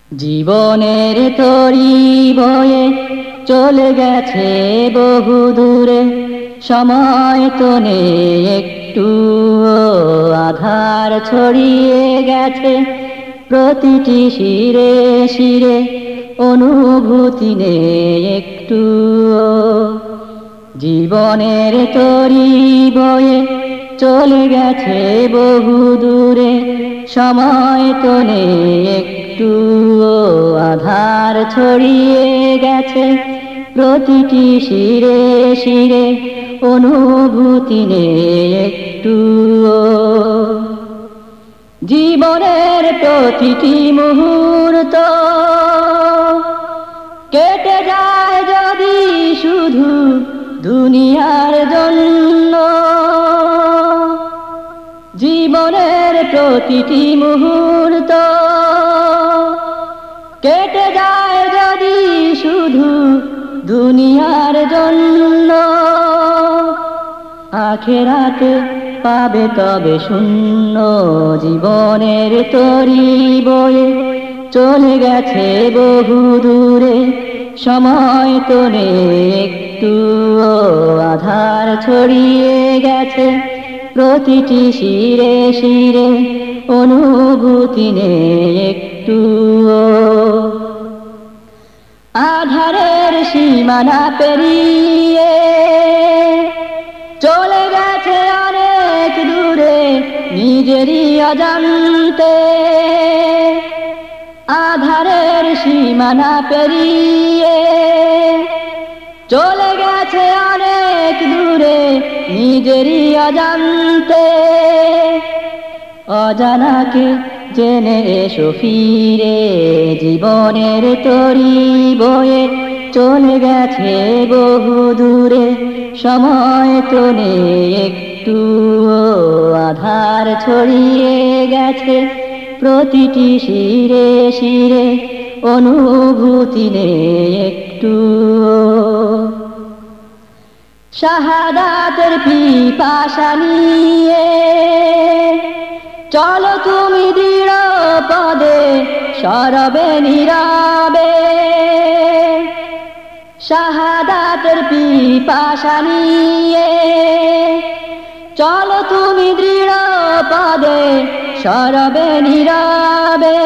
জীবনের তরি বয়ে চলে গেছে বহু দূরে, সময় তো নেই একটু, আধার ছড়িয়ে গেছে প্রতিটি শিরে শিরে, অনুভূতি নেই একটু। জীবনের তরি বয়ে চলে গেছে বহু দূরে, সময় তো নেই একটু, আধার ছড়িয়ে গেছে প্রতিটি শিরে শিরে, অনুভূতি নেই একটু। জীবনের প্রতিটি মুহূর্ত কেটে যায় যদি শুধু দুনিয়ার জন্য, জীবনের প্রতিটি মুহূর্ত কেটে যায় যদি শুধু দুনিয়ার জন্য, আখেরাতে পাবে তবে শূন্য। জীবনের তরি বয়ে চলে গেছে বহু দূরে, সময় তো নেই একটু, আধার ছড়িয়ে গেছে প্রতিটি শিরে শিরে, অনুভূতি নেই একটু। আধারের সীমানা পেরিয়ে চলে গেছে অনেক দূরে নিজেরই অজান্তে, আধারের সীমানা পেরিয়ে চলে গেছে অনেক দূরে নিজেরই অজান্তে। অজানাকে জেনে এসো ফিরে, জীবনের তরি বয়ে চলে গেছে বহু দূরে, সময় তো নেই একটু, আধার ছড়িয়ে গেছে প্রতিটি শিরে শিরে, অনুভূতি নেই একটু। শাহাদাতের পিপাসা নিয়ে চলো তুমি দৃঢ় পদে সরবে নীরবে, শাহাদাতের পিপাসা নিয়ে চলো তুমি দৃঢ় পদে সরবে নীরবে।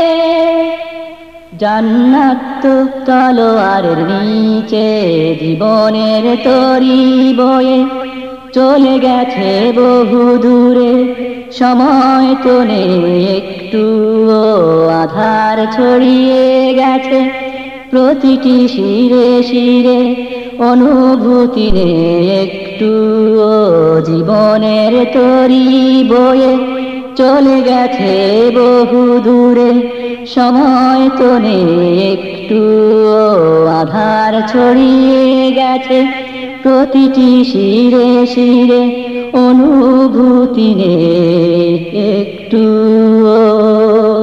জান্নাত তো তলোয়ারের নিচে, জীবনের তরি বয়ে চলে গেছে বহু দূরে, সময় তো নেই একটু, আধার ছড়িয়ে গেছে প্রতিটি শিরে শিরে, অনুভূতি নেই একটু। জীবনের তরি বয়ে চলে গেছে বহু দূরে, সময় তো নেই একটু, আধার ছড়িয়ে গেছে প্রতিটি শিরে শিরে, অনুভূতি নেই একটু।